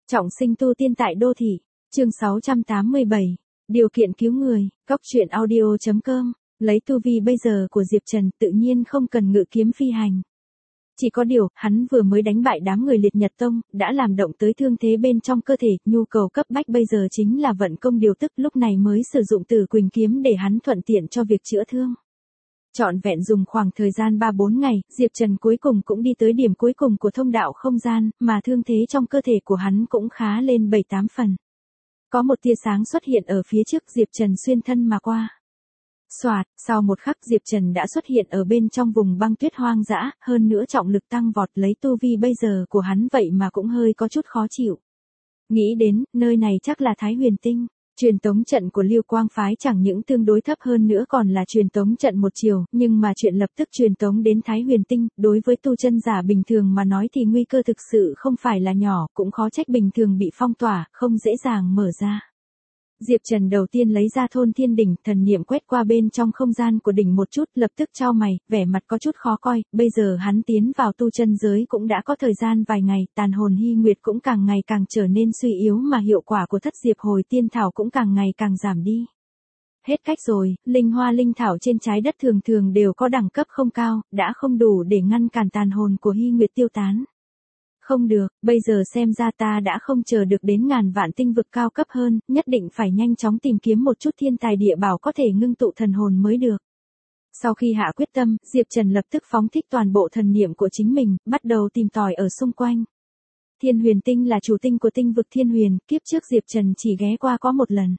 Trọng sinh tu tiên tại đô thị, chương 687, điều kiện cứu người, góc truyện audio.com, lấy tu vi bây giờ của Diệp Trần tự nhiên không cần ngự kiếm phi hành. Chỉ có điều, hắn vừa mới đánh bại đám người Liệt Nhật Tông, đã làm động tới thương thế bên trong cơ thể, nhu cầu cấp bách bây giờ chính là vận công điều tức, lúc này mới sử dụng Tử Quỳnh kiếm để hắn thuận tiện cho việc chữa thương. Trọn vẹn dùng khoảng thời gian 3-4 ngày, Diệp Trần cuối cùng cũng đi tới điểm cuối cùng của thông đạo không gian, mà thương thế trong cơ thể của hắn cũng khá lên 7-8 phần. Có một tia sáng xuất hiện ở phía trước, Diệp Trần xuyên thân mà qua. Soạt, sau một khắc Diệp Trần đã xuất hiện ở bên trong vùng băng tuyết hoang dã, hơn nữa trọng lực tăng vọt, lấy tu vi bây giờ của hắn vậy mà cũng hơi có chút khó chịu. Nghĩ đến, nơi này chắc là Thái Huyền Tinh. Truyền tống trận của Lưu Quang phái chẳng những tương đối thấp hơn nữa còn là truyền tống trận một chiều, nhưng mà chuyện lập tức truyền tống đến Thái Huyền Tinh, đối với tu chân giả bình thường mà nói thì nguy cơ thực sự không phải là nhỏ, cũng khó trách bình thường bị phong tỏa, không dễ dàng mở ra. Diệp Trần đầu tiên lấy ra Thôn Thiên Đỉnh, thần niệm quét qua bên trong không gian của đỉnh một chút, lập tức chau mày, vẻ mặt có chút khó coi, bây giờ hắn tiến vào tu chân giới cũng đã có thời gian vài ngày, tàn hồn hy nguyệt cũng càng ngày càng trở nên suy yếu mà hiệu quả của thất diệp hồi tiên thảo cũng càng ngày càng giảm đi. Hết cách rồi, linh hoa linh thảo trên trái đất thường thường đều có đẳng cấp không cao, đã không đủ để ngăn cản tàn hồn của hy nguyệt tiêu tán. Không được, bây giờ xem ra ta đã không chờ được đến ngàn vạn tinh vực cao cấp hơn, nhất định phải nhanh chóng tìm kiếm một chút thiên tài địa bảo có thể ngưng tụ thần hồn mới được. Sau khi hạ quyết tâm, Diệp Trần lập tức phóng thích toàn bộ thần niệm của chính mình, bắt đầu tìm tòi ở xung quanh. Thiên Huyền Tinh là chủ tinh của tinh vực Thiên Huyền, kiếp trước Diệp Trần chỉ ghé qua có một lần.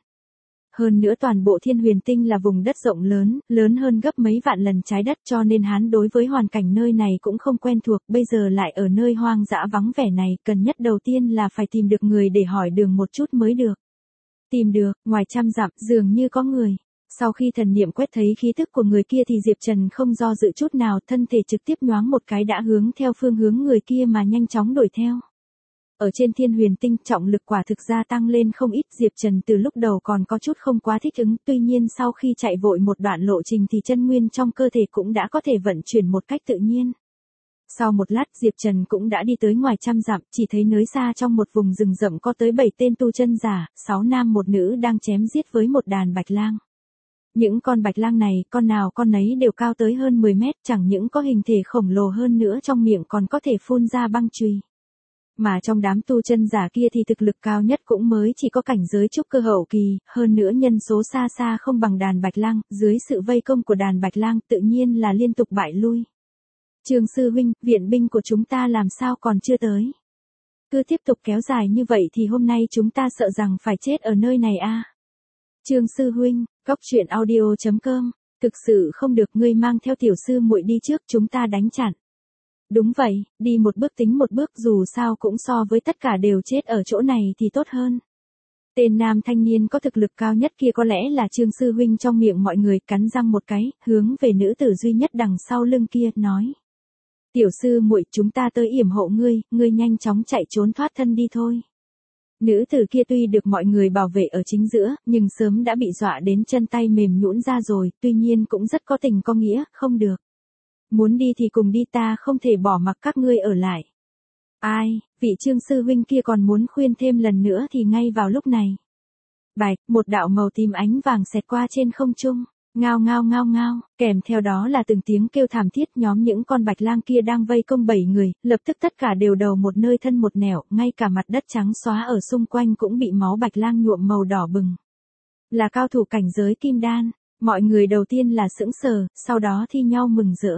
Hơn nữa toàn bộ Thiên Huyền Tinh là vùng đất rộng lớn, lớn hơn gấp mấy vạn lần trái đất, cho nên hắn đối với hoàn cảnh nơi này cũng không quen thuộc, bây giờ lại ở nơi hoang dã vắng vẻ này, cần nhất đầu tiên là phải tìm được người để hỏi đường một chút mới được. Tìm được, ngoài trăm dặm, dường như có người. Sau khi thần niệm quét thấy khí tức của người kia thì Diệp Trần không do dự chút nào, thân thể trực tiếp nhoáng một cái đã hướng theo phương hướng người kia mà nhanh chóng đuổi theo. Ở trên Thiên Huyền Tinh, trọng lực quả thực gia tăng lên không ít, Diệp Trần từ lúc đầu còn có chút không quá thích ứng, tuy nhiên sau khi chạy vội một đoạn lộ trình thì chân nguyên trong cơ thể cũng đã có thể vận chuyển một cách tự nhiên. Sau một lát Diệp Trần cũng đã đi tới ngoài trăm dặm, chỉ thấy nơi xa trong một vùng rừng rậm có tới 7 tên tu chân giả, 6 nam một nữ đang chém giết với một đàn bạch lang. Những con bạch lang này, con nào con nấy đều cao tới hơn 10 mét, chẳng những có hình thể khổng lồ hơn nữa trong miệng còn có thể phun ra băng chùy. Mà trong đám tu chân giả kia thì thực lực cao nhất cũng mới chỉ có cảnh giới trúc cơ hậu kỳ, hơn nữa nhân số xa xa không bằng đàn bạch lang, dưới sự vây công của đàn bạch lang tự nhiên là liên tục bại lui. Trương sư huynh, viện binh của chúng ta làm sao còn chưa tới? Cứ tiếp tục kéo dài như vậy thì hôm nay chúng ta sợ rằng phải chết ở nơi này a. Trương sư huynh, góc truyện audio.com, thực sự không được, ngươi mang theo tiểu sư muội đi trước, chúng ta đánh chặn. Đúng vậy, đi một bước tính một bước, dù sao cũng so với tất cả đều chết ở chỗ này thì tốt hơn. Tên nam thanh niên có thực lực cao nhất kia có lẽ là Trương sư huynh trong miệng mọi người, cắn răng một cái, hướng về nữ tử duy nhất đằng sau lưng kia, nói. Tiểu sư muội, chúng ta tới yểm hộ ngươi nhanh chóng chạy trốn thoát thân đi thôi. Nữ tử kia tuy được mọi người bảo vệ ở chính giữa, nhưng sớm đã bị dọa đến chân tay mềm nhũn ra rồi, tuy nhiên cũng rất có tình có nghĩa, không được. Muốn đi thì cùng đi, ta không thể bỏ mặc các ngươi ở lại. Ai, vị Trương sư huynh kia còn muốn khuyên thêm lần nữa thì ngay vào lúc này. Bạch, một đạo màu tím ánh vàng xẹt qua trên không trung, ngao ngao ngao ngao, kèm theo đó là từng tiếng kêu thảm thiết, nhóm những con bạch lang kia đang vây công 7 người, lập tức tất cả đều đầu một nơi thân một nẻo, ngay cả mặt đất trắng xóa ở xung quanh cũng bị máu bạch lang nhuộm màu đỏ bừng. Là cao thủ cảnh giới kim đan, mọi người đầu tiên là sững sờ, sau đó thi nhau mừng rỡ.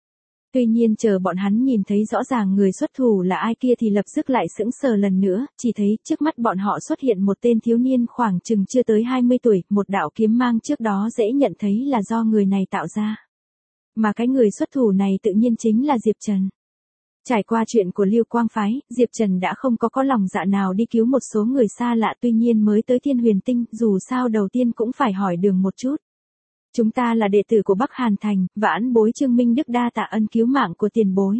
Tuy nhiên chờ bọn hắn nhìn thấy rõ ràng người xuất thủ là ai kia thì lập tức lại sững sờ lần nữa, chỉ thấy trước mắt bọn họ xuất hiện một tên thiếu niên khoảng chừng chưa tới 20 tuổi, một đạo kiếm mang trước đó dễ nhận thấy là do người này tạo ra. Mà cái người xuất thủ này tự nhiên chính là Diệp Trần. Trải qua chuyện của Lưu Quang phái, Diệp Trần đã không có lòng dạ nào đi cứu một số người xa lạ, tuy nhiên mới tới Thiên Huyền Tinh, dù sao đầu tiên cũng phải hỏi đường một chút. Chúng ta là đệ tử của Bắc Hàn Thành, vãn bối Trương Minh Đức đa tạ ân cứu mạng của tiền bối.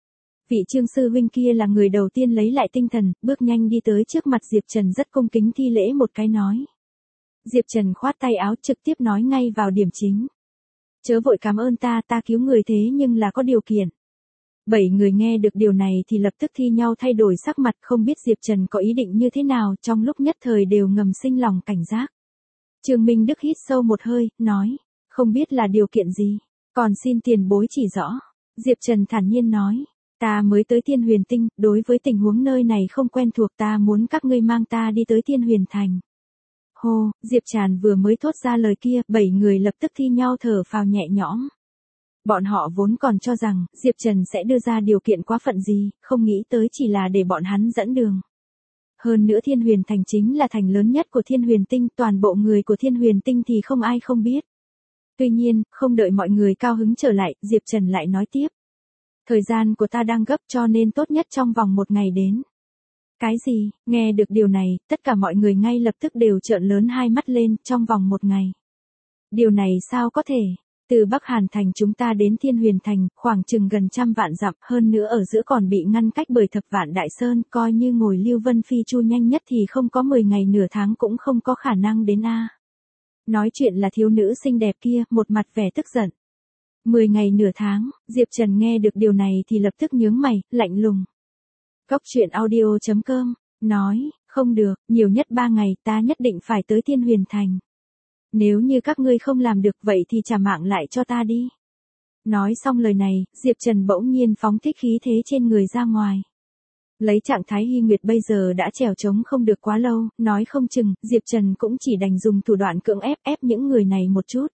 Vị Trương sư huynh kia là người đầu tiên lấy lại tinh thần, bước nhanh đi tới trước mặt Diệp Trần rất cung kính thi lễ một cái nói. Diệp Trần khoát tay áo trực tiếp nói ngay vào điểm chính. Chớ vội cảm ơn ta cứu người thế nhưng là có điều kiện. 7 người nghe được điều này thì lập tức thi nhau thay đổi sắc mặt, không biết Diệp Trần có ý định như thế nào, trong lúc nhất thời đều ngầm sinh lòng cảnh giác. Trương Minh Đức hít sâu một hơi, nói, không biết là điều kiện gì, còn xin tiền bối chỉ rõ. Diệp Trần thản nhiên nói, ta mới tới Thiên Huyền Tinh, đối với tình huống nơi này không quen thuộc, ta muốn các ngươi mang ta đi tới Thiên Huyền Thành. Hô, Diệp Trần vừa mới thốt ra lời kia, 7 người lập tức thi nhau thở phào nhẹ nhõm. Bọn họ vốn còn cho rằng, Diệp Trần sẽ đưa ra điều kiện quá phận gì, không nghĩ tới chỉ là để bọn hắn dẫn đường. Hơn nữa Thiên Huyền Thành chính là thành lớn nhất của Thiên Huyền Tinh, toàn bộ người của Thiên Huyền Tinh thì không ai không biết. Tuy nhiên, không đợi mọi người cao hứng trở lại, Diệp Trần lại nói tiếp. Thời gian của ta đang gấp cho nên tốt nhất trong vòng 1 ngày đến. Cái gì? Nghe được điều này, tất cả mọi người ngay lập tức đều trợn lớn hai mắt lên, trong vòng 1 ngày. Điều này sao có thể? Từ Bắc Hàn Thành chúng ta đến Thiên Huyền Thành, khoảng chừng gần 100 vạn dặm, hơn nữa ở giữa còn bị ngăn cách bởi Thập Vạn Đại Sơn, coi như ngồi Lưu Vân Phi Chu nhanh nhất thì không có 10 ngày nửa tháng cũng không có khả năng đến a. Nói chuyện là thiếu nữ xinh đẹp kia, một mặt vẻ tức giận. 10 ngày nửa tháng, Diệp Trần nghe được điều này thì lập tức nhướng mày, lạnh lùng. Cốc truyện audio.com, nói, không được, nhiều nhất 3 ngày ta nhất định phải tới Thiên Huyền Thành. Nếu như các ngươi không làm được vậy thì trả mạng lại cho ta đi. Nói xong lời này, Diệp Trần bỗng nhiên phóng thích khí thế trên người ra ngoài. Lấy trạng thái Hy Nguyệt bây giờ đã trèo trống không được quá lâu, nói không chừng, Diệp Trần cũng chỉ đành dùng thủ đoạn cưỡng ép những người này một chút.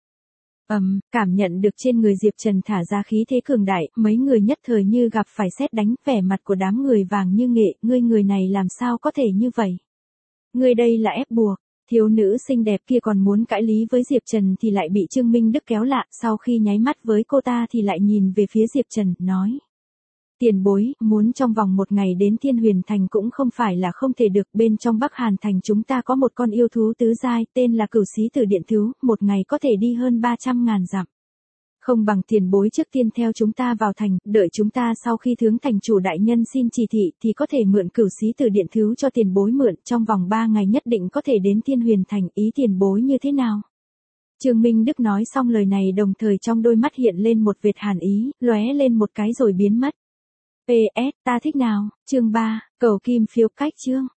Cảm nhận được trên người Diệp Trần thả ra khí thế cường đại, mấy người nhất thời như gặp phải sét đánh, vẻ mặt của đám người vàng như nghệ, người này làm sao có thể như vậy? Ngươi đây là ép buộc. Thiếu nữ xinh đẹp kia còn muốn cãi lý với Diệp Trần thì lại bị Trương Minh Đức kéo lại, sau khi nháy mắt với cô ta thì lại nhìn về phía Diệp Trần, nói. Tiền bối, muốn trong vòng 1 ngày đến Thiên Huyền Thành cũng không phải là không thể được, bên trong Bắc Hàn Thành chúng ta có một con yêu thú tứ giai, tên là Cửu Xí Tử Điện Thú, 1 ngày có thể đi hơn 300.000 dặm. Không bằng tiền bối trước tiên theo chúng ta vào thành, đợi chúng ta sau khi thướng thành chủ đại nhân xin chỉ thị thì có thể mượn Cửu Xí Tử Điện Thú cho tiền bối mượn, trong vòng 3 ngày nhất định có thể đến Thiên Huyền Thành, ý tiền bối như thế nào? Trương Minh Đức nói xong lời này đồng thời trong đôi mắt hiện lên một vệt hàn ý, lóe lên một cái rồi biến mất. PS, ta thích nào, chương 3, cầu kim phiếu cách chương.